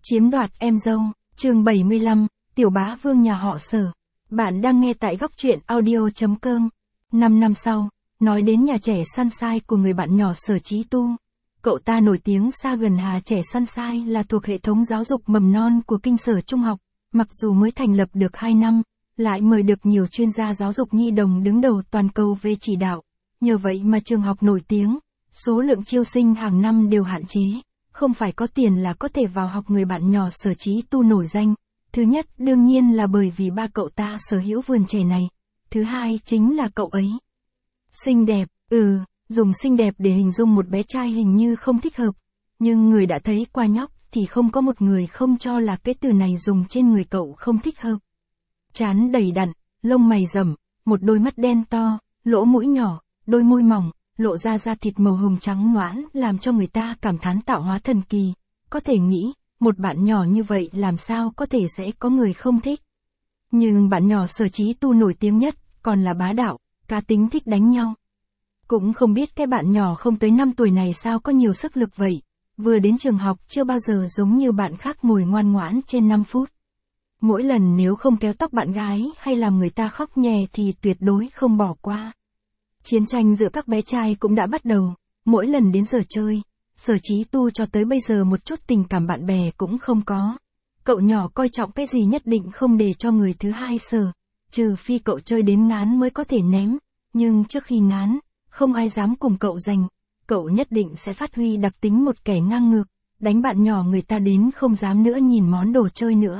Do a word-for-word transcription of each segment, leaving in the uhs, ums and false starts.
Chiếm đoạt em dâu, chương bảy mươi lăm, tiểu bá vương nhà họ Sở. Bạn đang nghe tại góc truyện audio.com. Năm năm sau, nói đến nhà trẻ Sunshine của người bạn nhỏ Sở Chí Tu. Cậu ta nổi tiếng xa gần Hà Trẻ Sunshine là thuộc hệ thống giáo dục mầm non của kinh sở trung học, mặc dù mới thành lập được hai năm, lại mời được nhiều chuyên gia giáo dục nhi đồng đứng đầu toàn cầu về chỉ đạo. Nhờ vậy mà trường học nổi tiếng, số lượng chiêu sinh hàng năm đều hạn chế. Không phải có tiền là có thể vào học người bạn nhỏ Sở Chí Tu nổi danh. Thứ nhất đương nhiên là bởi vì ba cậu ta sở hữu vườn trẻ này. Thứ hai chính là cậu ấy xinh đẹp, ừ, dùng xinh đẹp để hình dung một bé trai hình như không thích hợp. Nhưng người đã thấy qua nhóc thì không có một người không cho là cái từ này dùng trên người cậu không thích hợp. Trán đầy đặn, lông mày rậm, một đôi mắt đen to, lỗ mũi nhỏ, đôi môi mỏng, lộ ra da thịt màu hồng trắng nõn làm cho người ta cảm thán tạo hóa thần kỳ. Có thể nghĩ, một bạn nhỏ như vậy làm sao có thể sẽ có người không thích. Nhưng bạn nhỏ Sở Chí Tu nổi tiếng nhất, còn là bá đạo, cá tính thích đánh nhau. Cũng không biết cái bạn nhỏ không tới năm tuổi này sao có nhiều sức lực vậy. Vừa đến trường học chưa bao giờ giống như bạn khác ngồi ngoan ngoãn trên năm phút. Mỗi lần nếu không kéo tóc bạn gái hay làm người ta khóc nhè thì tuyệt đối không bỏ qua. Chiến tranh giữa các bé trai cũng đã bắt đầu, mỗi lần đến giờ chơi, Sở Chí Tu cho tới bây giờ một chút tình cảm bạn bè cũng không có. Cậu nhỏ coi trọng cái gì nhất định không để cho người thứ hai sờ, trừ phi cậu chơi đến ngán mới có thể ném, nhưng trước khi ngán, không ai dám cùng cậu giành, cậu nhất định sẽ phát huy đặc tính một kẻ ngang ngược, đánh bạn nhỏ người ta đến không dám nữa nhìn món đồ chơi nữa.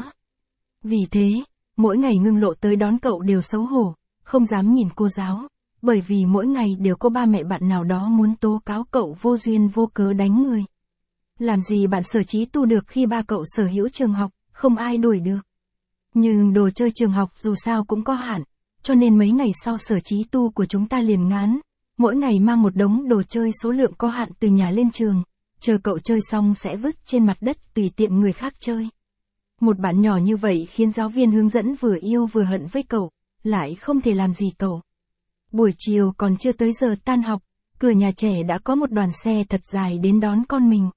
Vì thế, mỗi ngày Ngưng Lộ tới đón cậu đều xấu hổ, không dám nhìn cô giáo. Bởi vì mỗi ngày đều có ba mẹ bạn nào đó muốn tố cáo cậu vô duyên vô cớ đánh người. Làm gì bạn Sở Chí Tu được khi ba cậu sở hữu trường học, không ai đuổi được. Nhưng đồ chơi trường học dù sao cũng có hạn, cho nên mấy ngày sau Sở Chí Tu của chúng ta liền ngán. Mỗi ngày mang một đống đồ chơi số lượng có hạn từ nhà lên trường, chờ cậu chơi xong sẽ vứt trên mặt đất tùy tiện người khác chơi. Một bạn nhỏ như vậy khiến giáo viên hướng dẫn vừa yêu vừa hận với cậu, lại không thể làm gì cậu. Buổi chiều còn chưa tới giờ tan học, cửa nhà trẻ đã có một đoàn xe thật dài đến đón con mình.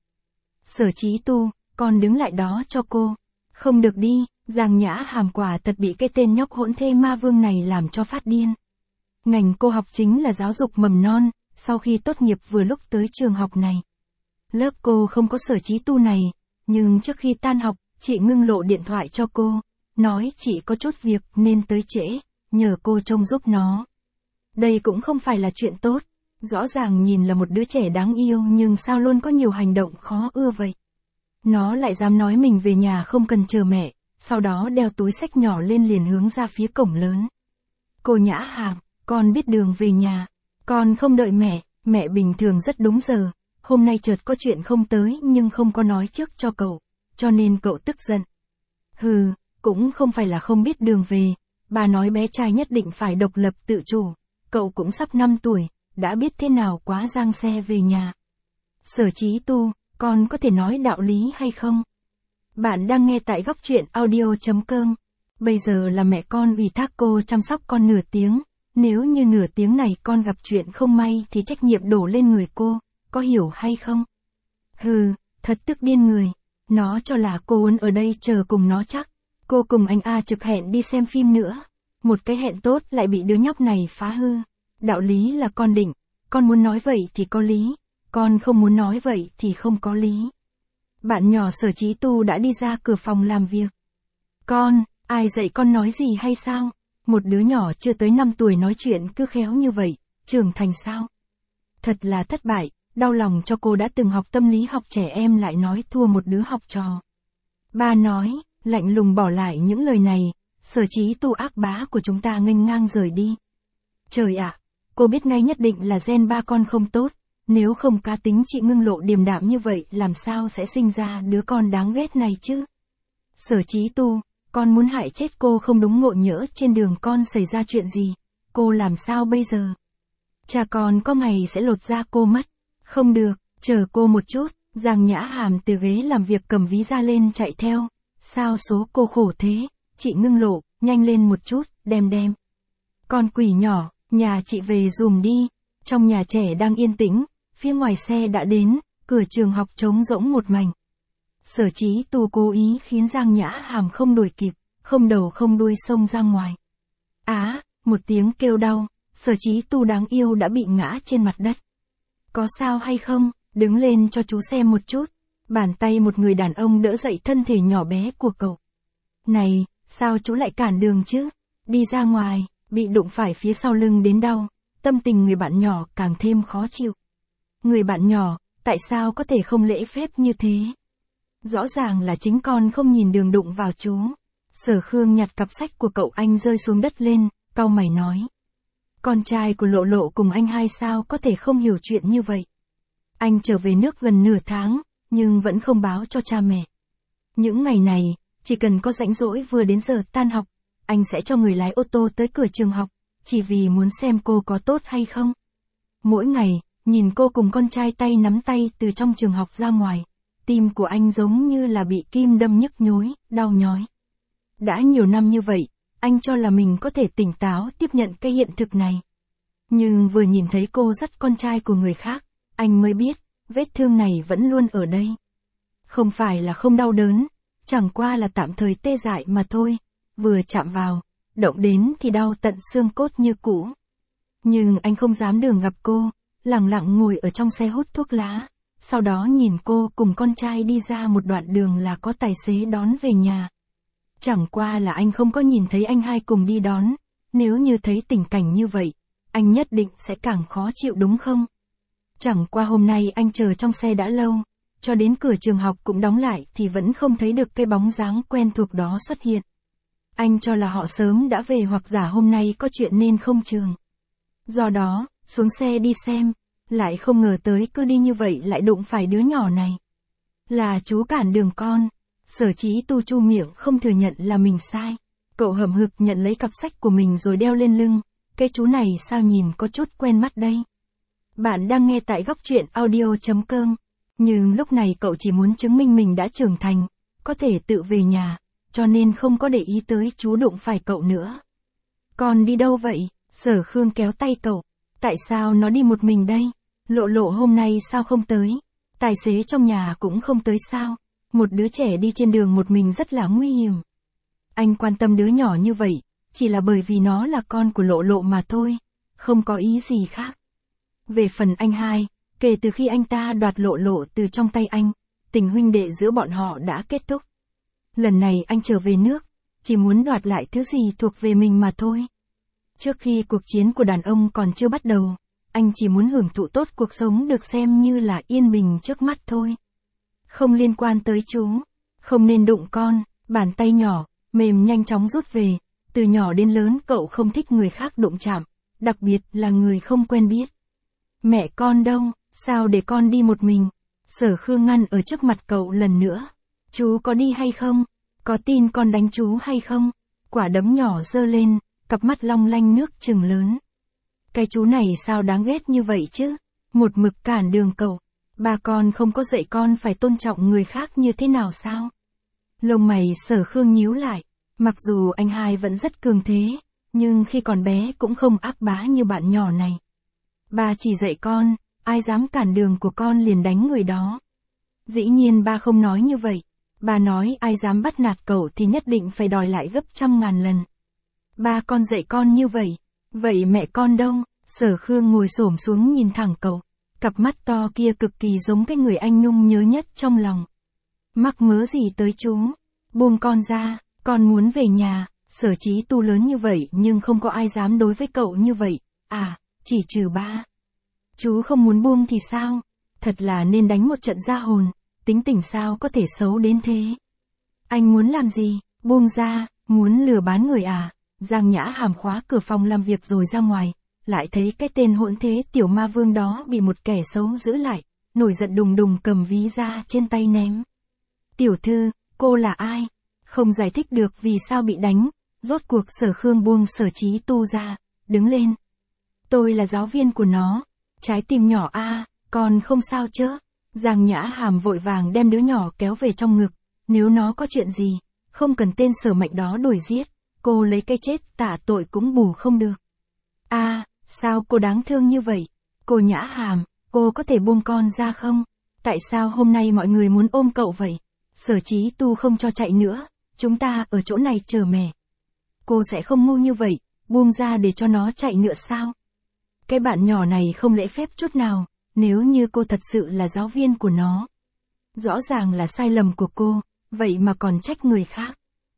Sở Chí Tu, con đứng lại đó cho cô. Không được đi, Giang Nhã Hàm quả thật bị cái tên nhóc hỗn thê ma vương này làm cho phát điên. Ngành cô học chính là giáo dục mầm non, sau khi tốt nghiệp vừa lúc tới trường học này. Lớp cô không có Sở Chí Tu này, nhưng trước khi tan học, chị Ngưng Lộ điện thoại cho cô, nói chị có chút việc nên tới trễ, nhờ cô trông giúp nó. Đây cũng không phải là chuyện tốt, rõ ràng nhìn là một đứa trẻ đáng yêu nhưng sao luôn có nhiều hành động khó ưa vậy. Nó lại dám nói mình về nhà không cần chờ mẹ, sau đó đeo túi xách nhỏ lên liền hướng ra phía cổng lớn. Cô Nhã Hàm, con biết đường về nhà, con không đợi mẹ, mẹ bình thường rất đúng giờ, hôm nay chợt có chuyện không tới nhưng không có nói trước cho cậu, cho nên cậu tức giận. Hừ, cũng không phải là không biết đường về, bà nói bé trai nhất định phải độc lập tự chủ. Cậu cũng sắp năm tuổi, đã biết thế nào quá giang xe về nhà. Sở Chí Tu, con có thể nói đạo lý hay không? Bạn đang nghe tại góc truyện audio.com. Bây giờ là mẹ con ủy thác cô chăm sóc con nửa tiếng. Nếu như nửa tiếng này con gặp chuyện không may thì trách nhiệm đổ lên người cô, có hiểu hay không? Hừ, thật tức điên người. Nó cho là cô muốn ở đây chờ cùng nó chắc. Cô cùng anh A Trực hẹn đi xem phim nữa. Một cái hẹn tốt lại bị đứa nhóc này phá hư. Đạo lý là con định, con muốn nói vậy thì có lý, con không muốn nói vậy thì không có lý. Bạn nhỏ Sở Chí Tu đã đi ra cửa phòng làm việc. Con, ai dạy con nói gì hay sao? Một đứa nhỏ chưa tới năm tuổi nói chuyện cứ khéo như vậy, trưởng thành sao? Thật là thất bại, đau lòng cho cô đã từng học tâm lý học trẻ em lại nói thua một đứa học trò. Ba nói, lạnh lùng bỏ lại những lời này. Sở Chí Tu ác bá của chúng ta nghênh ngang rời đi. Trời ạ, à, cô biết ngay nhất định là gen ba con không tốt, nếu không cá tính chị Ngưng Lộ điềm đạm như vậy làm sao sẽ sinh ra đứa con đáng ghét này chứ? Sở Chí Tu, con muốn hại chết cô không đúng ngộ nhỡ trên đường con xảy ra chuyện gì, cô làm sao bây giờ? Cha con có ngày sẽ lột da cô mất. Không được, chờ cô một chút. Giang Nhã Hàm từ ghế làm việc cầm ví ra lên chạy theo. Sao số cô khổ thế? Chị Ngưng Lộ, nhanh lên một chút, đem đem. Con quỷ nhỏ, nhà chị về dùm đi. Trong nhà trẻ đang yên tĩnh, phía ngoài xe đã đến, cửa trường học trống rỗng một mảnh. Sở Chí Tu cố ý khiến Giang Nhã Hàm không đuổi kịp, không đầu không đuôi xông ra ngoài. Á, một tiếng kêu đau, Sở Chí Tu đáng yêu đã bị ngã trên mặt đất. Có sao hay không, đứng lên cho chú xem một chút. Bàn tay một người đàn ông đỡ dậy thân thể nhỏ bé của cậu. Này, sao chú lại cản đường chứ? Đi ra ngoài, bị đụng phải phía sau lưng đến đau, tâm tình người bạn nhỏ càng thêm khó chịu. Người bạn nhỏ, tại sao có thể không lễ phép như thế? Rõ ràng là chính con không nhìn đường đụng vào chú. Sở Khương nhặt cặp sách của cậu anh rơi xuống đất lên, cau mày nói. Con trai của Lộ Lộ cùng anh hai sao có thể không hiểu chuyện như vậy. Anh trở về nước gần nửa tháng, nhưng vẫn không báo cho cha mẹ. Những ngày này, chỉ cần có rảnh rỗi vừa đến giờ tan học, anh sẽ cho người lái ô tô tới cửa trường học, chỉ vì muốn xem cô có tốt hay không. Mỗi ngày, nhìn cô cùng con trai tay nắm tay từ trong trường học ra ngoài, tim của anh giống như là bị kim đâm nhức nhối, đau nhói. Đã nhiều năm như vậy, anh cho là mình có thể tỉnh táo tiếp nhận cái hiện thực này. Nhưng vừa nhìn thấy cô dắt con trai của người khác, anh mới biết, vết thương này vẫn luôn ở đây. Không phải là không đau đớn, chẳng qua là tạm thời tê dại mà thôi, vừa chạm vào, động đến thì đau tận xương cốt như cũ. Nhưng anh không dám đường gặp cô, lặng lặng ngồi ở trong xe hút thuốc lá, sau đó nhìn cô cùng con trai đi ra một đoạn đường là có tài xế đón về nhà. Chẳng qua là anh không có nhìn thấy anh hai cùng đi đón, nếu như thấy tình cảnh như vậy, anh nhất định sẽ càng khó chịu đúng không? Chẳng qua hôm nay anh chờ trong xe đã lâu, cho đến cửa trường học cũng đóng lại thì vẫn không thấy được cái bóng dáng quen thuộc đó xuất hiện. Anh cho là họ sớm đã về hoặc giả hôm nay có chuyện nên không trường. Do đó, xuống xe đi xem, lại không ngờ tới cứ đi như vậy lại đụng phải đứa nhỏ này. Là chú cản đường con. Sở Chí Tu chu miệng không thừa nhận là mình sai. Cậu hậm hực nhận lấy cặp sách của mình rồi đeo lên lưng. Cái chú này sao nhìn có chút quen mắt đây. Bạn đang nghe tại góc truyện audio chấm com. Nhưng lúc này cậu chỉ muốn chứng minh mình đã trưởng thành, có thể tự về nhà, cho nên không có để ý tới chú đụng phải cậu nữa. Con đi đâu vậy? Sở Khương kéo tay cậu. Tại sao nó đi một mình đây? Lộ Lộ hôm nay sao không tới? Tài xế trong nhà cũng không tới sao? Một đứa trẻ đi trên đường một mình rất là nguy hiểm. Anh quan tâm đứa nhỏ như vậy, chỉ là bởi vì nó là con của Lộ Lộ mà thôi, không có ý gì khác. Về phần anh hai, kể từ khi anh ta đoạt Lộ Lộ từ trong tay anh, tình huynh đệ giữa bọn họ đã kết thúc. Lần này anh trở về nước, chỉ muốn đoạt lại thứ gì thuộc về mình mà thôi. Trước khi cuộc chiến của đàn ông còn chưa bắt đầu, anh chỉ muốn hưởng thụ tốt cuộc sống được xem như là yên bình trước mắt thôi. Không liên quan tới chú, không nên đụng con, bàn tay nhỏ, mềm nhanh chóng rút về, từ nhỏ đến lớn cậu không thích người khác đụng chạm, đặc biệt là người không quen biết. Mẹ con đâu, sao để con đi một mình? Sở Khương ngăn ở trước mặt cậu lần nữa. Chú có đi hay không? Có tin con đánh chú hay không? Quả đấm nhỏ giơ lên, cặp mắt long lanh nước trừng lớn. Cái chú này sao đáng ghét như vậy chứ? Một mực cản đường cậu. Ba con không có dạy con phải tôn trọng người khác như thế nào sao? Lông mày Sở Khương nhíu lại. Mặc dù anh hai vẫn rất cường thế, nhưng khi còn bé cũng không ác bá như bạn nhỏ này. Ba chỉ dạy con, ai dám cản đường của con liền đánh người đó. Dĩ nhiên ba không nói như vậy. Ba nói ai dám bắt nạt cậu thì nhất định phải đòi lại gấp trăm ngàn lần. Ba con dạy con như vậy. Vậy mẹ con đâu? Sở Khương ngồi xổm xuống nhìn thẳng cậu. Cặp mắt to kia cực kỳ giống cái người anh Nhung nhớ nhất trong lòng. Mắc mớ gì tới chú? Buông con ra, con muốn về nhà. Sở Chí Tu lớn như vậy nhưng không có ai dám đối với cậu như vậy. À, chỉ trừ ba. Chú không muốn buông thì sao? Thật là nên đánh một trận ra hồn. Tính tình sao có thể xấu đến thế? Anh muốn làm gì? Buông ra, muốn lừa bán người à? Giang Nhã Hàm khóa cửa phòng làm việc rồi ra ngoài, lại thấy cái tên hỗn thế tiểu ma vương đó bị một kẻ xấu giữ lại, nổi giận đùng đùng cầm ví ra trên tay ném. Tiểu thư, cô là ai? Không giải thích được vì sao bị đánh, rốt cuộc Sở Khương buông Sở Chí Tu ra, đứng lên. Tôi là giáo viên của nó, trái tim nhỏ a, à, con không sao chứ? Giang Nhã Hàm vội vàng đem đứa nhỏ kéo về trong ngực, nếu nó có chuyện gì, không cần tên Sở Mạnh đó đuổi giết, cô lấy cái chết tả tội cũng bù không được. A, à, sao cô đáng thương như vậy? Cô Nhã Hàm, cô có thể buông con ra không? Tại sao hôm nay mọi người muốn ôm cậu vậy? Sở Chí Tu không cho chạy nữa, chúng ta ở chỗ này chờ mẹ. Cô sẽ không ngu như vậy, buông ra để cho nó chạy nữa sao? Cái bạn nhỏ này không lễ phép chút nào, nếu như cô thật sự là giáo viên của nó. Rõ ràng là sai lầm của cô, vậy mà còn trách người khác.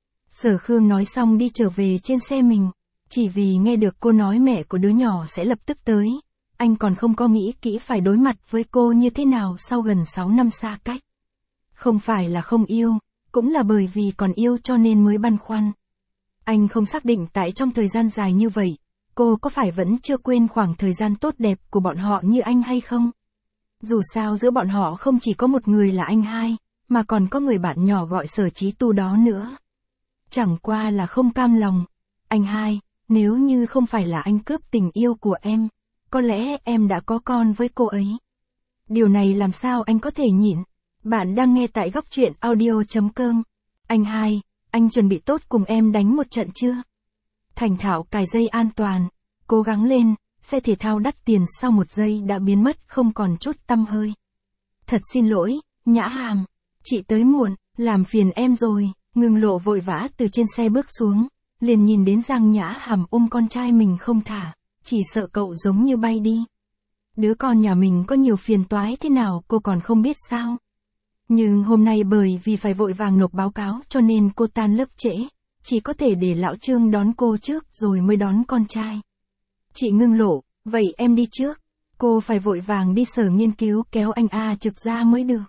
Sở Khương nói xong đi trở về trên xe mình, chỉ vì nghe được cô nói mẹ của đứa nhỏ sẽ lập tức tới. Anh còn không có nghĩ kỹ phải đối mặt với cô như thế nào sau gần sáu năm xa cách. Không phải là không yêu, cũng là bởi vì còn yêu cho nên mới băn khoăn. Anh không xác định tại trong thời gian dài như vậy, cô có phải vẫn chưa quên khoảng thời gian tốt đẹp của bọn họ như anh hay không? Dù sao giữa bọn họ không chỉ có một người là anh hai, mà còn có người bạn nhỏ gọi Sở Chí Tu đó nữa. Chẳng qua là không cam lòng. Anh hai, nếu như không phải là anh cướp tình yêu của em, có lẽ em đã có con với cô ấy. Điều này làm sao anh có thể nhịn? Bạn đang nghe tại góc truyện audio chấm com. Anh hai, anh chuẩn bị tốt cùng em đánh một trận chưa? Thành thạo cài dây an toàn, cố gắng lên, xe thể thao đắt tiền sau một giây đã biến mất không còn chút tăm hơi. Thật xin lỗi, Nhã Hàm, chị tới muộn, làm phiền em rồi. Ngưng Lộ vội vã từ trên xe bước xuống, liền nhìn đến Giang Nhã Hàm ôm con trai mình không thả, chỉ sợ cậu giống như bay đi. Đứa con nhà mình có nhiều phiền toái thế nào cô còn không biết sao? Nhưng hôm nay bởi vì phải vội vàng nộp báo cáo cho nên cô tan lớp trễ, chỉ có thể để lão Trương đón cô trước rồi mới đón con trai. Chị Ngưng Lộ, vậy em đi trước, cô phải vội vàng đi sở nghiên cứu kéo anh A Trực ra mới được.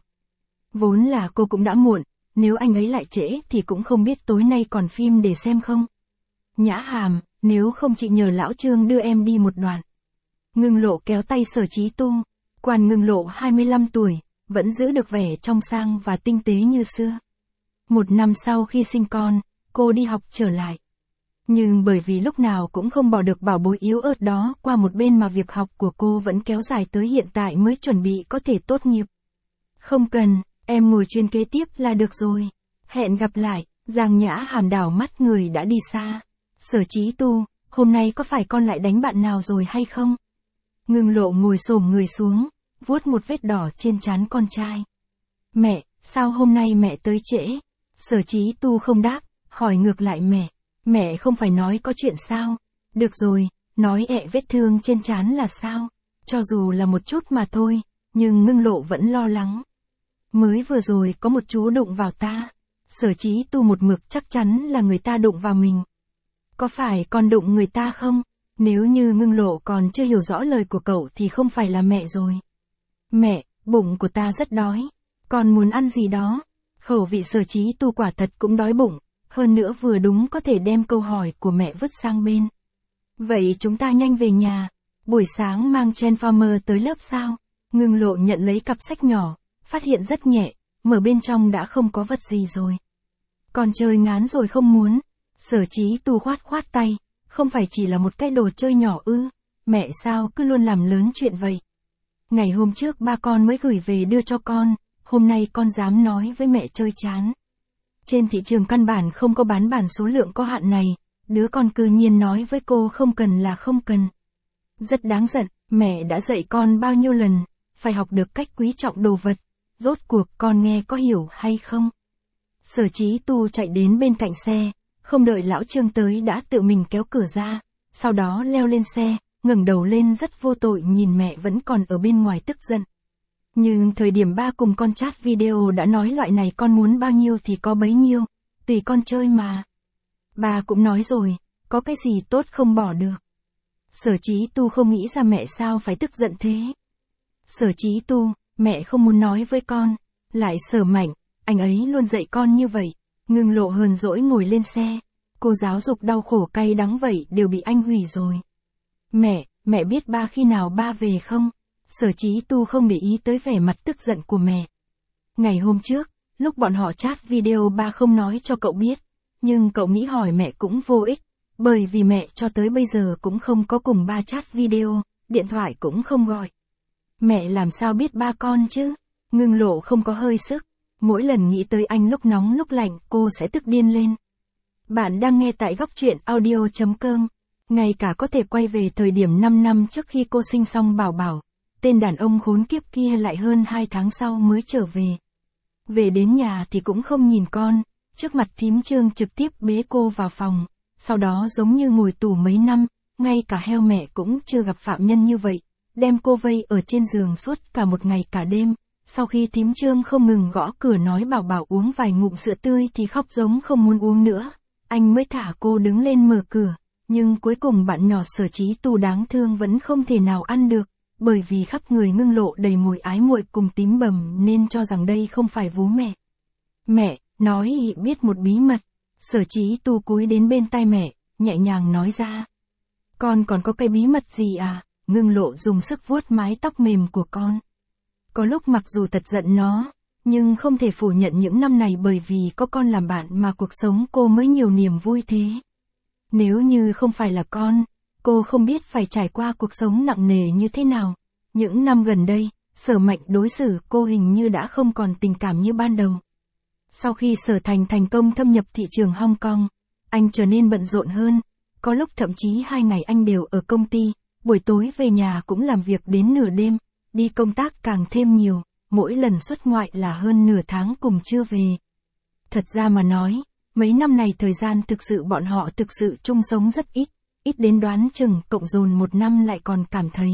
Vốn là cô cũng đã muộn, nếu anh ấy lại trễ thì cũng không biết tối nay còn phim để xem không. Nhã Hàm, nếu không chị nhờ lão Trương đưa em đi một đoạn. Ngưng Lộ kéo tay Sở Chí Tu, Quan Ngưng Lộ hai mươi lăm tuổi, vẫn giữ được vẻ trong sang và tinh tế như xưa. Một năm sau khi sinh con, cô đi học trở lại. Nhưng bởi vì lúc nào cũng không bỏ được bảo bối yếu ớt đó qua một bên mà việc học của cô vẫn kéo dài tới hiện tại mới chuẩn bị có thể tốt nghiệp. Không cần, em ngồi chuyên kế tiếp là được rồi. Hẹn gặp lại. Giang Nhã Hàm đảo mắt người đã đi xa. Sở Chí Tu, hôm nay có phải con lại đánh bạn nào rồi hay không? Ngưng Lộ ngồi xổm người xuống, vuốt một vết đỏ trên trán con trai. Mẹ, sao hôm nay mẹ tới trễ? Sở Chí Tu không đáp, hỏi ngược lại mẹ. Mẹ không phải nói có chuyện sao? Được rồi, nói ẹ vết thương trên trán là sao? Cho dù là một chút mà thôi, nhưng Ngưng Lộ vẫn lo lắng. Mới vừa rồi có một chú đụng vào ta. Sở Chí Tu một mực chắc chắn là người ta đụng vào mình. Có phải con đụng người ta không? Nếu như Ngưng Lộ còn chưa hiểu rõ lời của cậu thì không phải là mẹ rồi. Mẹ, bụng của ta rất đói. Con muốn ăn gì đó? Khẩu vị Sở Chí Tu quả thật cũng đói bụng. Hơn nữa vừa đúng có thể đem câu hỏi của mẹ vứt sang bên. Vậy chúng ta nhanh về nhà. Buổi sáng mang Transformer tới lớp sao? Ngưng Lộ nhận lấy cặp sách nhỏ, phát hiện rất nhẹ, mở bên trong đã không có vật gì rồi. Còn chơi ngán rồi không muốn. Sở Chí Tu khoát khoát tay, không phải chỉ là một cái đồ chơi nhỏ ư, mẹ sao cứ luôn làm lớn chuyện vậy. Ngày hôm trước ba con mới gửi về đưa cho con, hôm nay con dám nói với mẹ chơi chán. Trên thị trường căn bản không có bán bản số lượng có hạn này, đứa con cư nhiên nói với cô không cần là không cần. Rất đáng giận, mẹ đã dạy con bao nhiêu lần, phải học được cách quý trọng đồ vật, rốt cuộc con nghe có hiểu hay không? Sở Chí Tu chạy đến bên cạnh xe, không đợi lão Trương tới đã tự mình kéo cửa ra, sau đó leo lên xe, ngẩng đầu lên rất vô tội nhìn mẹ vẫn còn ở bên ngoài tức giận. Nhưng thời điểm ba cùng con chat video đã nói loại này con muốn bao nhiêu thì có bấy nhiêu, tùy con chơi mà. Ba cũng nói rồi, có cái gì tốt không bỏ được. Sở Chí Tu không nghĩ ra mẹ sao phải tức giận thế. Sở Chí Tu, mẹ không muốn nói với con, lại Sở Mạnh, anh ấy luôn dạy con như vậy. Ngưng Lộ hờn dỗi ngồi lên xe, cô giáo dục đau khổ cay đắng vậy đều bị anh hủy rồi. Mẹ, mẹ biết ba khi nào ba về không? Sở Chí Tu không để ý tới vẻ mặt tức giận của mẹ. Ngày hôm trước, lúc bọn họ chat video ba không nói cho cậu biết, nhưng cậu nghĩ hỏi mẹ cũng vô ích, bởi vì mẹ cho tới bây giờ cũng không có cùng ba chat video, điện thoại cũng không gọi. Mẹ làm sao biết ba con chứ? Ngưng Lộ không có hơi sức, mỗi lần nghĩ tới anh lúc nóng lúc lạnh cô sẽ tức điên lên. Bạn đang nghe tại góc truyện audio chấm com, ngay cả có thể quay về thời điểm năm năm trước khi cô sinh xong Bảo Bảo, tên đàn ông khốn kiếp kia lại hơn hai tháng sau mới trở về. Về đến nhà thì cũng không nhìn con, trước mặt thím Trương trực tiếp bế cô vào phòng, sau đó giống như ngồi tù mấy năm, ngay cả heo mẹ cũng chưa gặp phạm nhân như vậy, đem cô vây ở trên giường suốt cả một ngày cả đêm. Sau khi thím Trương không ngừng gõ cửa nói bảo bảo uống vài ngụm sữa tươi thì khóc giống không muốn uống nữa, anh mới thả cô đứng lên mở cửa, nhưng cuối cùng bạn nhỏ Sở Chí Tu đáng thương vẫn không thể nào ăn được, bởi vì khắp người Ngưng Lộ đầy mùi ái muội cùng tím bầm nên cho rằng đây không phải vú mẹ. Mẹ, nói biết một bí mật, Sở Chí Tu cúi đến bên tai mẹ, nhẹ nhàng nói ra. Con còn có cái bí mật gì à? Ngưng Lộ dùng sức vuốt mái tóc mềm của con. Có lúc mặc dù thật giận nó, nhưng không thể phủ nhận những năm này bởi vì có con làm bạn mà cuộc sống cô mới nhiều niềm vui thế. Nếu như không phải là con, cô không biết phải trải qua cuộc sống nặng nề như thế nào. Những năm gần đây, Sở Mạnh đối xử cô hình như đã không còn tình cảm như ban đầu. Sau khi Sở Thành thành công thâm nhập thị trường Hong Kong, anh trở nên bận rộn hơn, có lúc thậm chí hai ngày anh đều ở công ty, buổi tối về nhà cũng làm việc đến nửa đêm, đi công tác càng thêm nhiều, mỗi lần xuất ngoại là hơn nửa tháng cùng chưa về. Thật ra mà nói, mấy năm này thời gian thực sự bọn họ thực sự chung sống rất ít, ít đến đoán chừng cộng dồn một năm lại còn cảm thấy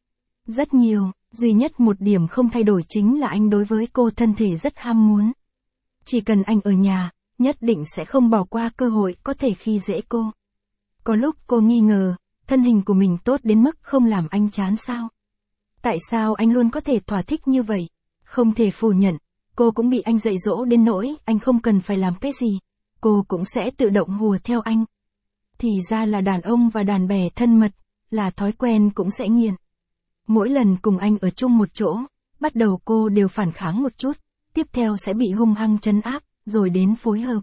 rất nhiều, duy nhất một điểm không thay đổi chính là anh đối với cô thân thể rất ham muốn. Chỉ cần anh ở nhà, nhất định sẽ không bỏ qua cơ hội có thể khi dễ cô. Có lúc cô nghi ngờ, thân hình của mình tốt đến mức không làm anh chán sao? Tại sao anh luôn có thể thỏa thích như vậy? Không thể phủ nhận, cô cũng bị anh dạy dỗ đến nỗi anh không cần phải làm cái gì, cô cũng sẽ tự động hùa theo anh. Thì ra là đàn ông và đàn bè thân mật, là thói quen cũng sẽ nghiền. Mỗi lần cùng anh ở chung một chỗ, bắt đầu cô đều phản kháng một chút, tiếp theo sẽ bị hung hăng trấn áp, rồi đến phối hợp.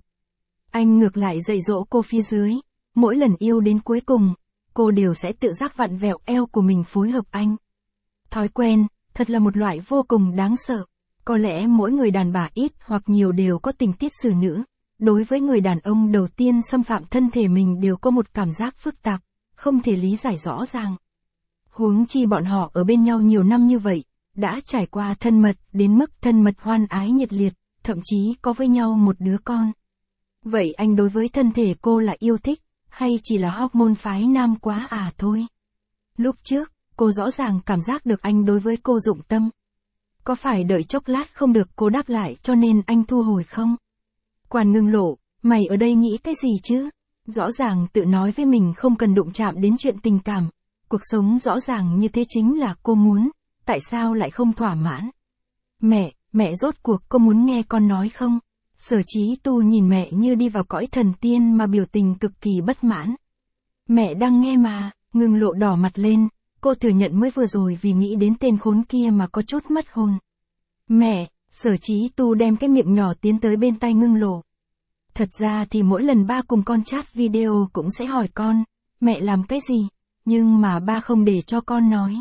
Anh ngược lại dạy dỗ cô phía dưới, mỗi lần yêu đến cuối cùng, cô đều sẽ tự giác vặn vẹo eo của mình phối hợp anh. Thói quen, thật là một loại vô cùng đáng sợ. Có lẽ mỗi người đàn bà ít hoặc nhiều đều có tình tiết xử nữ. Đối với người đàn ông đầu tiên xâm phạm thân thể mình đều có một cảm giác phức tạp, không thể lý giải rõ ràng. Huống chi bọn họ ở bên nhau nhiều năm như vậy, đã trải qua thân mật đến mức thân mật hoan ái nhiệt liệt, thậm chí có với nhau một đứa con. Vậy anh đối với thân thể cô là yêu thích, hay chỉ là hormone phái nam quá à thôi? Lúc trước, cô rõ ràng cảm giác được anh đối với cô dụng tâm. Có phải đợi chốc lát không được cô đáp lại cho nên anh thu hồi không? Quản Ngưng Lộ, mày ở đây nghĩ cái gì chứ? Rõ ràng tự nói với mình không cần đụng chạm đến chuyện tình cảm. Cuộc sống rõ ràng như thế chính là cô muốn, tại sao lại không thỏa mãn? Mẹ, mẹ rốt cuộc có muốn nghe con nói không? Sở Chí Tu nhìn mẹ như đi vào cõi thần tiên mà biểu tình cực kỳ bất mãn. Mẹ đang nghe mà, Ngưng Lộ đỏ mặt lên, cô thừa nhận mới vừa rồi vì nghĩ đến tên khốn kia mà có chút mất hồn. Mẹ, Sở Chí Tu đem cái miệng nhỏ tiến tới bên tai Ngưng Lộ. Thật ra thì mỗi lần ba cùng con chat video cũng sẽ hỏi con, mẹ làm cái gì, nhưng mà ba không để cho con nói.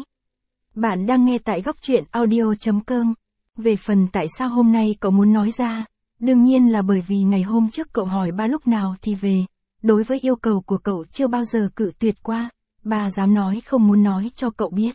Bạn đang nghe tại góc truyện audio chấm com. Về phần tại sao hôm nay cậu muốn nói ra, đương nhiên là bởi vì ngày hôm trước cậu hỏi ba lúc nào thì về. Đối với yêu cầu của cậu chưa bao giờ cự tuyệt qua, ba dám nói không muốn nói cho cậu biết.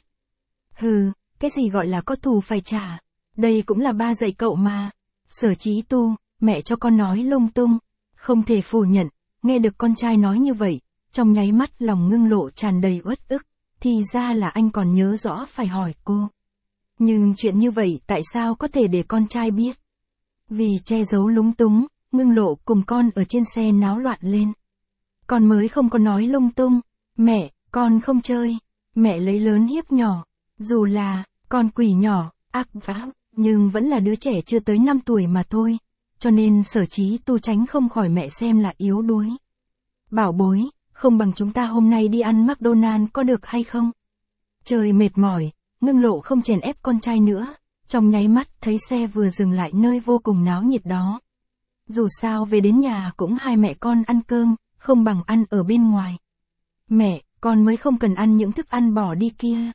Hừ, cái gì gọi là có thù phải trả, đây cũng là ba dạy cậu mà. Sở Chí Tu, mẹ cho con nói lung tung, không thể phủ nhận, nghe được con trai nói như vậy, trong nháy mắt lòng Ngưng Lộ tràn đầy uất ức, thì ra là anh còn nhớ rõ phải hỏi cô. Nhưng chuyện như vậy tại sao có thể để con trai biết? Vì che giấu lúng túng, Ngưng Lộ cùng con ở trên xe náo loạn lên. Con mới không có nói lung tung, mẹ, con không chơi, mẹ lấy lớn hiếp nhỏ, dù là, con quỷ nhỏ, ác vã, nhưng vẫn là đứa trẻ chưa tới năm tuổi mà thôi, cho nên Sở Chí Tu tránh không khỏi mẹ xem là yếu đuối. Bảo bối, không bằng chúng ta hôm nay đi ăn McDonald's có được hay không? Trời mệt mỏi, Ngưng Lộ không chèn ép con trai nữa, trong nháy mắt thấy xe vừa dừng lại nơi vô cùng náo nhiệt đó. Dù sao về đến nhà cũng hai mẹ con ăn cơm, không bằng ăn ở bên ngoài. Mẹ, con mới không cần ăn những thức ăn bỏ đi kia.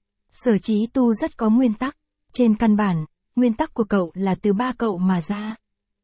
Sở Chí Tu rất có nguyên tắc, trên căn bản, nguyên tắc của cậu là từ ba cậu mà ra.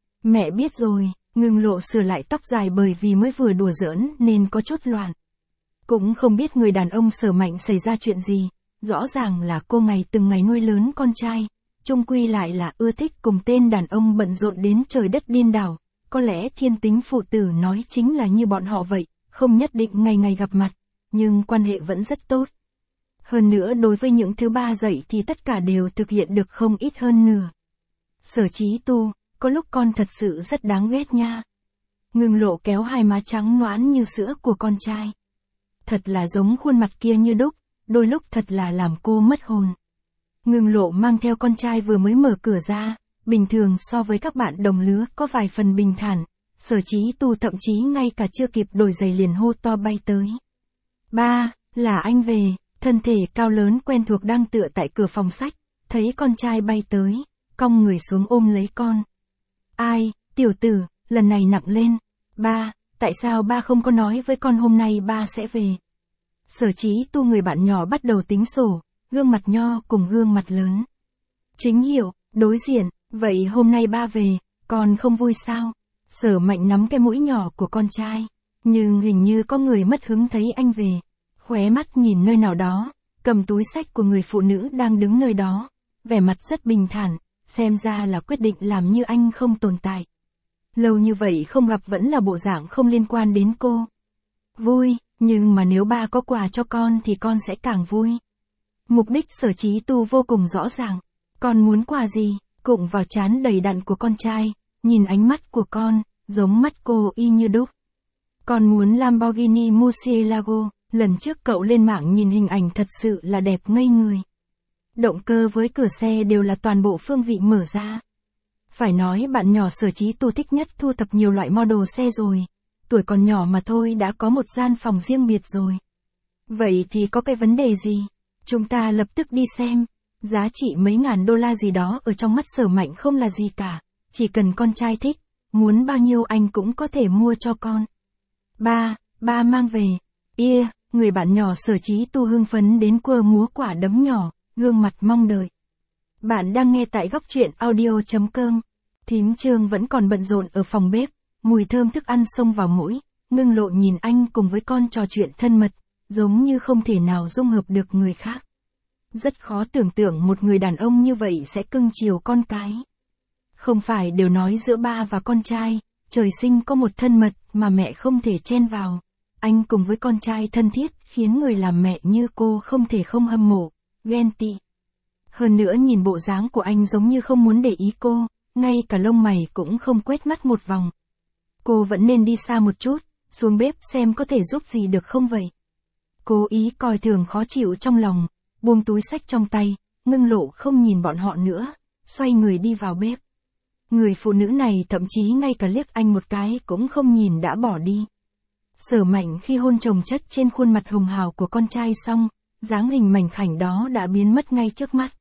Mẹ biết rồi, Ngưng Lộ sửa lại tóc dài bởi vì mới vừa đùa giỡn nên có chút loạn. Cũng không biết người đàn ông Sở Mạnh xảy ra chuyện gì, rõ ràng là cô ngày từng ngày nuôi lớn con trai, chung quy lại là ưa thích cùng tên đàn ông bận rộn đến trời đất điên đảo. Có lẽ thiên tính phụ tử nói chính là như bọn họ vậy, không nhất định ngày ngày gặp mặt, nhưng quan hệ vẫn rất tốt. Hơn nữa đối với những thứ ba dạy thì tất cả đều thực hiện được không ít hơn nửa. Sở Chí Tu, có lúc con thật sự rất đáng ghét nha. Ngưng Lộ kéo hai má trắng nõn như sữa của con trai. Thật là giống khuôn mặt kia như đúc, đôi lúc thật là làm cô mất hồn. Ngưng Lộ mang theo con trai vừa mới mở cửa ra, bình thường so với các bạn đồng lứa có vài phần bình thản, Sở Chí Tu thậm chí ngay cả chưa kịp đổi giày liền hô to bay tới. Ba, là anh về, thân thể cao lớn quen thuộc đang tựa tại cửa phòng sách, thấy con trai bay tới, cong người xuống ôm lấy con. Ai, tiểu tử, lần này nặng lên. Ba, tại sao ba không có nói với con hôm nay ba sẽ về? Sở Chí Tu người bạn nhỏ bắt đầu tính sổ, gương mặt nho cùng gương mặt lớn. Chính hiểu, đối diện, vậy hôm nay ba về, con không vui sao? Sở Mạnh nắm cái mũi nhỏ của con trai, nhưng hình như có người mất hứng thấy anh về. Khóe mắt nhìn nơi nào đó, cầm túi sách của người phụ nữ đang đứng nơi đó, vẻ mặt rất bình thản, xem ra là quyết định làm như anh không tồn tại. Lâu như vậy không gặp vẫn là bộ dạng không liên quan đến cô. Vui, nhưng mà nếu ba có quà cho con thì con sẽ càng vui. Mục đích Sở Chí Tu vô cùng rõ ràng. Con muốn quà gì? Cụng vào trán đầy đặn của con trai, nhìn ánh mắt của con, giống mắt cô y như đúc. Con muốn Lamborghini Murcielago, lần trước cậu lên mạng nhìn hình ảnh thật sự là đẹp ngây người. Động cơ với cửa xe đều là toàn bộ phương vị mở ra. Phải nói bạn nhỏ Sở Chí Tu thích nhất thu thập nhiều loại model xe rồi. Tuổi còn nhỏ mà thôi đã có một gian phòng riêng biệt rồi. Vậy thì có cái vấn đề gì? Chúng ta lập tức đi xem. Giá trị mấy ngàn đô la gì đó ở trong mắt Sở Mạnh không là gì cả. Chỉ cần con trai thích, muốn bao nhiêu anh cũng có thể mua cho con. Ba, ba mang về. Ia, người bạn nhỏ Sở Chí Tu hưng phấn đến quơ múa quả đấm nhỏ, gương mặt mong đợi. Bạn đang nghe tại góc truyện audio chấm com. Thím Trương vẫn còn bận rộn ở phòng bếp, mùi thơm thức ăn xông vào mũi, Ngưng Lộ nhìn anh cùng với con trò chuyện thân mật, giống như không thể nào dung hợp được người khác. Rất khó tưởng tượng một người đàn ông như vậy sẽ cưng chiều con cái. Không phải đều nói giữa ba và con trai, trời sinh có một thân mật mà mẹ không thể chen vào. Anh cùng với con trai thân thiết khiến người làm mẹ như cô không thể không hâm mộ, ghen tị. Hơn nữa nhìn bộ dáng của anh giống như không muốn để ý cô, ngay cả lông mày cũng không quét mắt một vòng. Cô vẫn nên đi xa một chút, xuống bếp xem có thể giúp gì được không vậy. Cố ý coi thường khó chịu trong lòng, buông túi xách trong tay, Ngưng Lộ không nhìn bọn họ nữa, xoay người đi vào bếp. Người phụ nữ này thậm chí ngay cả liếc anh một cái cũng không nhìn đã bỏ đi. Sở Mạnh khi hôn chồng chất trên khuôn mặt hồng hào của con trai xong, dáng hình mảnh khảnh đó đã biến mất ngay trước mắt.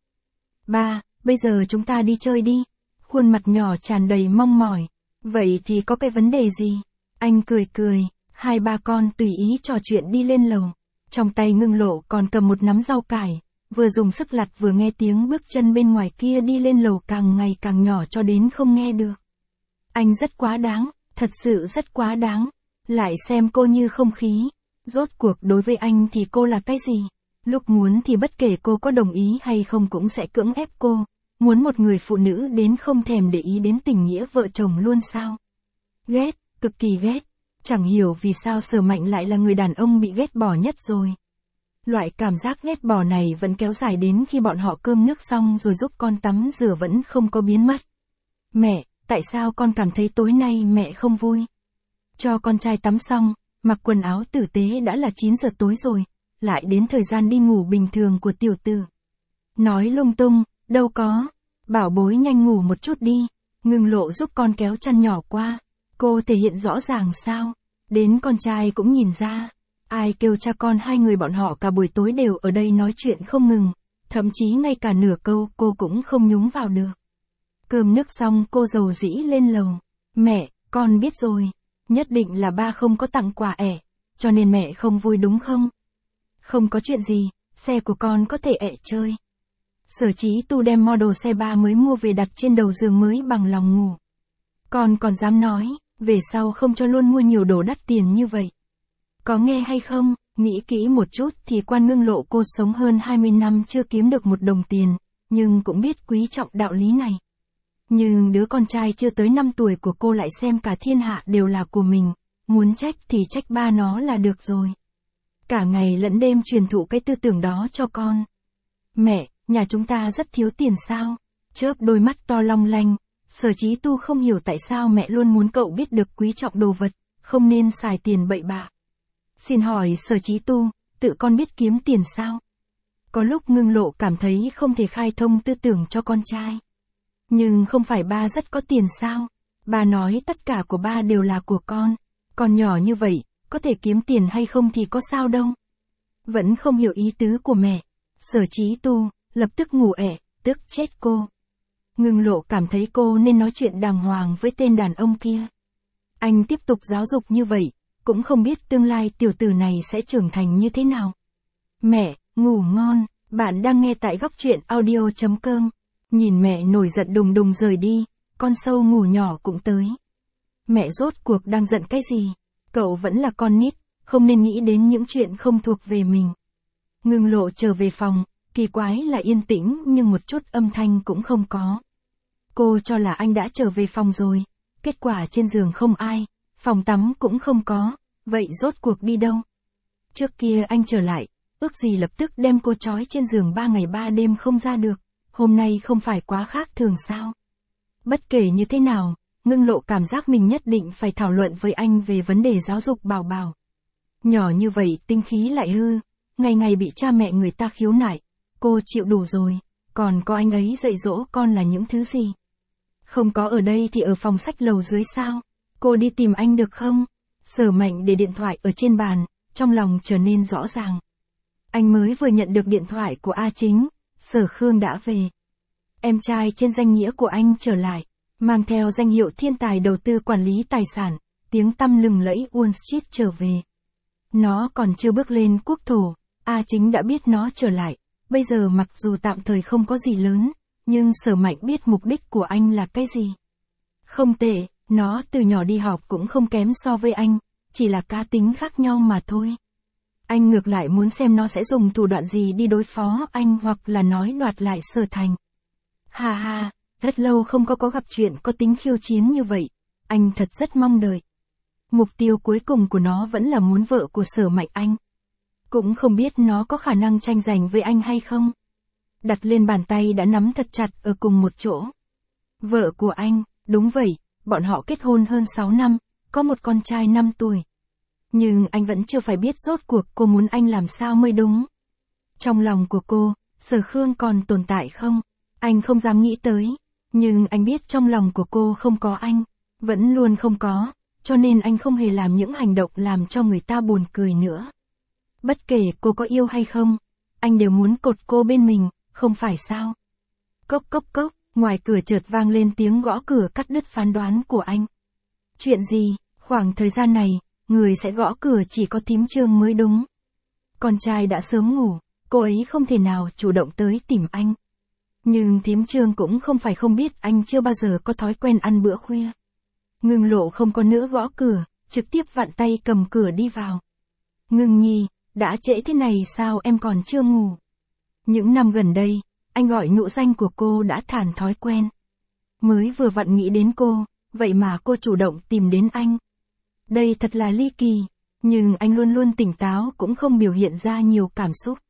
Ba, bây giờ chúng ta đi chơi đi. Khuôn mặt nhỏ tràn đầy mong mỏi. Vậy thì có cái vấn đề gì? Anh cười cười, hai ba con tùy ý trò chuyện đi lên lầu. Trong tay Ngưng Lộ còn cầm một nắm rau cải, vừa dùng sức lặt vừa nghe tiếng bước chân bên ngoài kia đi lên lầu càng ngày càng nhỏ cho đến không nghe được. Anh rất quá đáng, thật sự rất quá đáng. Lại xem cô như không khí. Rốt cuộc đối với anh thì cô là cái gì? Lúc muốn thì bất kể cô có đồng ý hay không cũng sẽ cưỡng ép cô. Muốn một người phụ nữ đến không thèm để ý đến tình nghĩa vợ chồng luôn sao? Ghét, cực kỳ ghét. Chẳng hiểu vì sao Sở Mạnh lại là người đàn ông bị ghét bỏ nhất rồi. Loại cảm giác ghét bỏ này vẫn kéo dài đến khi bọn họ cơm nước xong rồi giúp con tắm rửa vẫn không có biến mất. Mẹ, tại sao con cảm thấy tối nay mẹ không vui? Cho con trai tắm xong, mặc quần áo tử tế đã là chín giờ tối rồi, lại đến thời gian đi ngủ bình thường của tiểu tử. Nói lung tung, đâu có. Bảo bối nhanh ngủ một chút đi. Ngưng Lộ giúp con kéo chăn nhỏ qua. Cô thể hiện rõ ràng sao? Đến con trai cũng nhìn ra. Ai kêu cha con hai người bọn họ cả buổi tối đều ở đây nói chuyện không ngừng. Thậm chí ngay cả nửa câu cô cũng không nhúng vào được. Cơm nước xong cô dầu dĩ lên lầu. Mẹ, con biết rồi. Nhất định là ba không có tặng quà ẻ. Cho nên mẹ không vui đúng không? Không có chuyện gì, xe của con có thể ẻ chơi. Sở Chí Tu đem model xe ba mới mua về đặt trên đầu giường mới bằng lòng ngủ. Con còn dám nói, về sau không cho luôn mua nhiều đồ đắt tiền như vậy. Có nghe hay không? Nghĩ kỹ một chút thì quan Ngưng Lộ cô sống hơn hai mươi năm chưa kiếm được một đồng tiền, nhưng cũng biết quý trọng đạo lý này. Nhưng đứa con trai chưa tới năm tuổi của cô lại xem cả thiên hạ đều là của mình, muốn trách thì trách ba nó là được rồi. Cả ngày lẫn đêm truyền thụ cái tư tưởng đó cho con. Mẹ, nhà chúng ta rất thiếu tiền sao? Chớp đôi mắt to long lanh, Sở Chí Tu không hiểu tại sao mẹ luôn muốn cậu biết được quý trọng đồ vật, không nên xài tiền bậy bạ. Xin hỏi Sở Chí Tu, tự con biết kiếm tiền sao? Có lúc Ngưng Lộ cảm thấy không thể khai thông tư tưởng cho con trai. Nhưng không phải ba rất có tiền sao? Ba nói tất cả của ba đều là của con. Còn nhỏ như vậy, có thể kiếm tiền hay không thì có sao đâu. Vẫn không hiểu ý tứ của mẹ. Sở Chí Tu, lập tức ngủ ẻ, tức chết cô. Ngưng Lộ cảm thấy cô nên nói chuyện đàng hoàng với tên đàn ông kia. Anh tiếp tục giáo dục như vậy, cũng không biết tương lai tiểu tử này sẽ trưởng thành như thế nào. Mẹ, ngủ ngon, bạn đang nghe tại góc truyện audio chấm com. Nhìn mẹ nổi giận đùng đùng rời đi, con sâu ngủ nhỏ cũng tới. Mẹ rốt cuộc đang giận cái gì? Cậu vẫn là con nít, không nên nghĩ đến những chuyện không thuộc về mình. Ngưng Lộ trở về phòng, kỳ quái là yên tĩnh nhưng một chút âm thanh cũng không có. Cô cho là anh đã trở về phòng rồi, kết quả trên giường không ai, phòng tắm cũng không có, vậy rốt cuộc đi đâu? Trước kia anh trở lại, ước gì lập tức đem cô trói trên giường ba ngày ba đêm không ra được, hôm nay không phải quá khác thường sao? Bất kể như thế nào, Ngưng Lộ cảm giác mình nhất định phải thảo luận với anh về vấn đề giáo dục Bảo Bảo. Nhỏ như vậy tinh khí lại hư, ngày ngày bị cha mẹ người ta khiếu nại, cô chịu đủ rồi, còn có anh ấy dạy dỗ con là những thứ gì? Không có ở đây thì ở phòng sách lầu dưới sao? Cô đi tìm anh được không? Sở Mạnh để điện thoại ở trên bàn, trong lòng trở nên rõ ràng. Anh mới vừa nhận được điện thoại của A Chính, Sở Khương đã về. Em trai trên danh nghĩa của anh trở lại, mang theo danh hiệu thiên tài đầu tư quản lý tài sản, tiếng tăm lừng lẫy Wall Street trở về. Nó còn chưa bước lên quốc thổ, A Chính đã biết nó trở lại, bây giờ mặc dù tạm thời không có gì lớn, nhưng Sở Mạnh biết mục đích của anh là cái gì. Không tệ, nó từ nhỏ đi học cũng không kém so với anh, chỉ là cá tính khác nhau mà thôi. Anh ngược lại muốn xem nó sẽ dùng thủ đoạn gì đi đối phó anh hoặc là nói đoạt lại Sở Thành. Ha ha, rất lâu không có có gặp chuyện có tính khiêu chiến như vậy, anh thật rất mong đợi. Mục tiêu cuối cùng của nó vẫn là muốn vợ của Sở Mạnh anh. Cũng không biết nó có khả năng tranh giành với anh hay không. Đặt lên bàn tay đã nắm thật chặt ở cùng một chỗ. Vợ của anh, đúng vậy, bọn họ kết hôn hơn sáu năm, có một con trai năm tuổi. Nhưng anh vẫn chưa phải biết rốt cuộc cô muốn anh làm sao mới đúng. Trong lòng của cô, Sở Khương còn tồn tại không? Anh không dám nghĩ tới. Nhưng anh biết trong lòng của cô không có anh. Vẫn luôn không có. Cho nên anh không hề làm những hành động làm cho người ta buồn cười nữa. Bất kể cô có yêu hay không, anh đều muốn cột cô bên mình, không phải sao? Cốc cốc cốc, ngoài cửa chợt vang lên tiếng gõ cửa cắt đứt phán đoán của anh. Chuyện gì? Khoảng thời gian này, người sẽ gõ cửa chỉ có thím Trương mới đúng. Con trai đã sớm ngủ, cô ấy không thể nào chủ động tới tìm anh. Nhưng thím Trương cũng không phải không biết anh chưa bao giờ có thói quen ăn bữa khuya. Ngưng Lộ không có nữa gõ cửa, trực tiếp vặn tay cầm cửa đi vào. Ngưng Nhi, đã trễ thế này sao em còn chưa ngủ? Những năm gần đây, anh gọi nụ danh của cô đã thành thói quen. Mới vừa vặn nghĩ đến cô, vậy mà cô chủ động tìm đến anh. Đây thật là ly kỳ, nhưng anh luôn luôn tỉnh táo cũng không biểu hiện ra nhiều cảm xúc.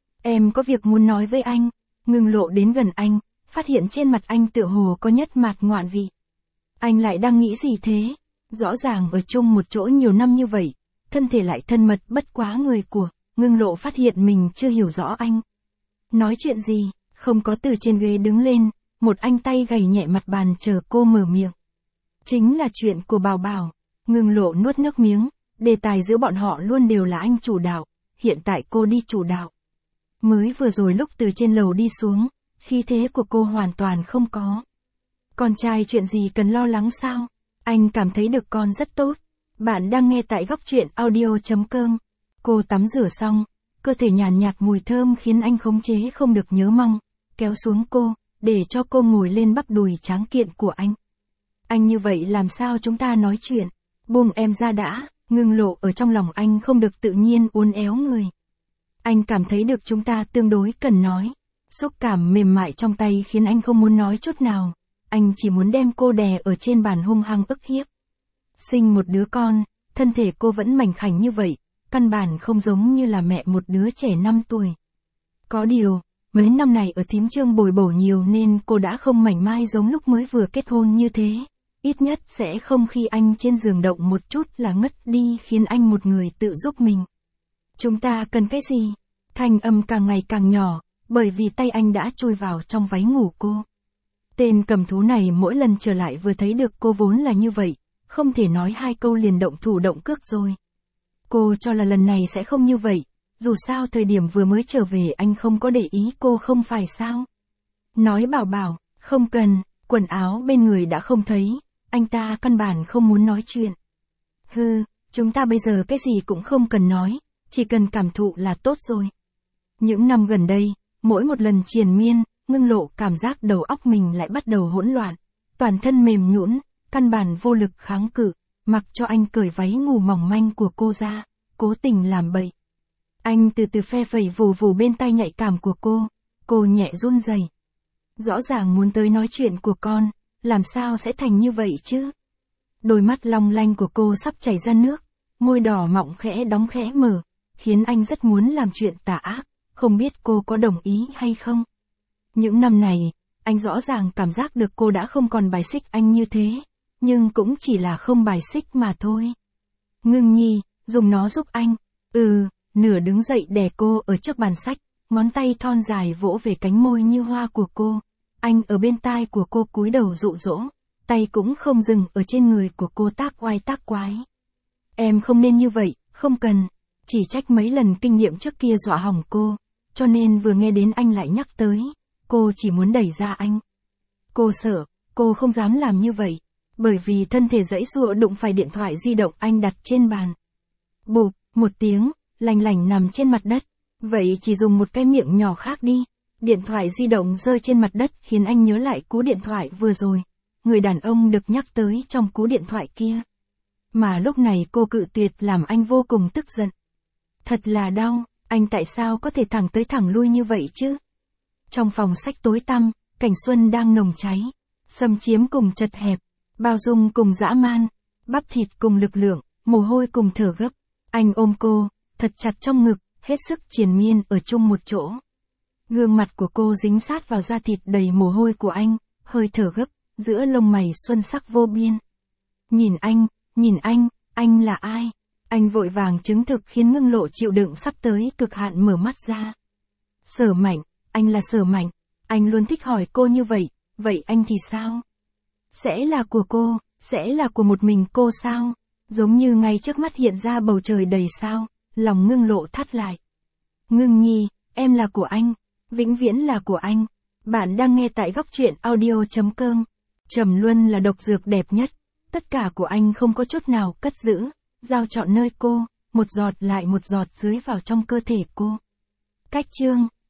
Em có việc muốn nói với anh. Ngưng Lộ đến gần anh, phát hiện trên mặt anh tựa hồ có nhất mạt ngoạn vị. Anh lại đang nghĩ gì thế? Rõ ràng ở chung một chỗ nhiều năm như vậy, thân thể lại thân mật bất quá người của. Ngưng Lộ phát hiện mình chưa hiểu rõ anh. Nói chuyện gì? Không có, từ trên ghế đứng lên, một anh tay gầy nhẹ mặt bàn chờ cô mở miệng. Chính là chuyện của Bảo Bảo. Ngưng Lộ nuốt nước miếng, đề tài giữa bọn họ luôn đều là anh chủ đạo, hiện tại cô đi chủ đạo. Mới vừa rồi lúc từ trên lầu đi xuống, khí thế của cô hoàn toàn không có. Con trai chuyện gì cần lo lắng sao? Anh cảm thấy được con rất tốt. Bạn đang nghe tại góc truyện audio chấm com. Cô tắm rửa xong, cơ thể nhàn nhạt mùi thơm khiến anh khống chế không được nhớ mong, kéo xuống cô, để cho cô ngồi lên bắp đùi tráng kiện của anh. Anh như vậy làm sao chúng ta nói chuyện? Buông em ra đã. Ngưng Lộ ở trong lòng anh không được tự nhiên uốn éo người. Anh cảm thấy được chúng ta tương đối cần nói. Xúc cảm mềm mại trong tay khiến anh không muốn nói chút nào. Anh chỉ muốn đem cô đè ở trên bàn hung hăng ức hiếp. Sinh một đứa con, thân thể cô vẫn mảnh khảnh như vậy, căn bản không giống như là mẹ một đứa trẻ năm tuổi. Có điều, mấy năm này ở thím Trương bồi bổ nhiều nên cô đã không mảnh mai giống lúc mới vừa kết hôn như thế. Ít nhất sẽ không khi anh trên giường động một chút là ngất đi khiến anh một người tự giúp mình. Chúng ta cần cái gì? Thanh âm càng ngày càng nhỏ, bởi vì tay anh đã chui vào trong váy ngủ cô. Tên cầm thú này mỗi lần trở lại vừa thấy được cô vốn là như vậy, không thể nói hai câu liền động thủ động cước rồi. Cô cho là lần này sẽ không như vậy, dù sao thời điểm vừa mới trở về anh không có để ý cô không phải sao. Nói bảo bảo, không cần, quần áo bên người đã không thấy, anh ta căn bản không muốn nói chuyện. Hừ, chúng ta bây giờ cái gì cũng không cần nói, chỉ cần cảm thụ là tốt rồi. Những năm gần đây, mỗi một lần triền miên, ngưng lộ cảm giác đầu óc mình lại bắt đầu hỗn loạn, toàn thân mềm nhũn, căn bản vô lực kháng cự, mặc cho anh cởi váy ngủ mỏng manh của cô ra, cố tình làm bậy. Anh từ từ phe phẩy vù vù bên tai nhạy cảm của cô, cô nhẹ run rẩy. Rõ ràng muốn tới nói chuyện của con, làm sao sẽ thành như vậy chứ? Đôi mắt long lanh của cô sắp chảy ra nước, môi đỏ mọng khẽ đóng khẽ mở, khiến anh rất muốn làm chuyện tà ác, không biết cô có đồng ý hay không. Những năm này, anh rõ ràng cảm giác được cô đã không còn bài xích anh như thế, nhưng cũng chỉ là không bài xích mà thôi. Ngưng nhi, dùng nó giúp anh. Ừ, nửa đứng dậy đè cô ở trước bàn sách, ngón tay thon dài vỗ về cánh môi như hoa của cô. Anh ở bên tai của cô cúi đầu dụ dỗ, tay cũng không dừng ở trên người của cô tác oai tác quái. Em không nên như vậy, không cần. Chỉ trách mấy lần kinh nghiệm trước kia dọa hỏng cô, cho nên vừa nghe đến anh lại nhắc tới, cô chỉ muốn đẩy ra anh. Cô sợ, cô không dám làm như vậy, bởi vì thân thể giãy giụa đụng phải điện thoại di động anh đặt trên bàn. Bụp, một tiếng, lành lành nằm trên mặt đất, vậy chỉ dùng một cái miệng nhỏ khác đi. Điện thoại di động rơi trên mặt đất khiến anh nhớ lại cú điện thoại vừa rồi, người đàn ông được nhắc tới trong cú điện thoại kia. Mà lúc này cô cự tuyệt làm anh vô cùng tức giận. Thật là đau, anh tại sao có thể thẳng tới thẳng lui như vậy chứ? Trong phòng sách tối tăm, cảnh xuân đang nồng cháy, xâm chiếm cùng chật hẹp, bao dung cùng dã man, bắp thịt cùng lực lượng, mồ hôi cùng thở gấp. Anh ôm cô, thật chặt trong ngực, hết sức triền miên ở chung một chỗ. Gương mặt của cô dính sát vào da thịt đầy mồ hôi của anh, hơi thở gấp, giữa lông mày xuân sắc vô biên. Nhìn anh, nhìn anh, anh là ai? Anh vội vàng chứng thực khiến ngưng lộ chịu đựng sắp tới cực hạn mở mắt ra. Sở Mạnh, anh là Sở Mạnh, anh luôn thích hỏi cô như vậy, vậy anh thì sao? Sẽ là của cô, sẽ là của một mình cô sao? Giống như ngay trước mắt hiện ra bầu trời đầy sao, lòng ngưng lộ thắt lại. Ngưng nhi, em là của anh, vĩnh viễn là của anh. Bạn đang nghe tại góc truyện audio chấm com. Trầm luân là độc dược đẹp nhất, tất cả của anh không có chút nào cất giữ, giao trọn nơi cô, một giọt lại một giọt dưới vào trong cơ thể cô. Cách chương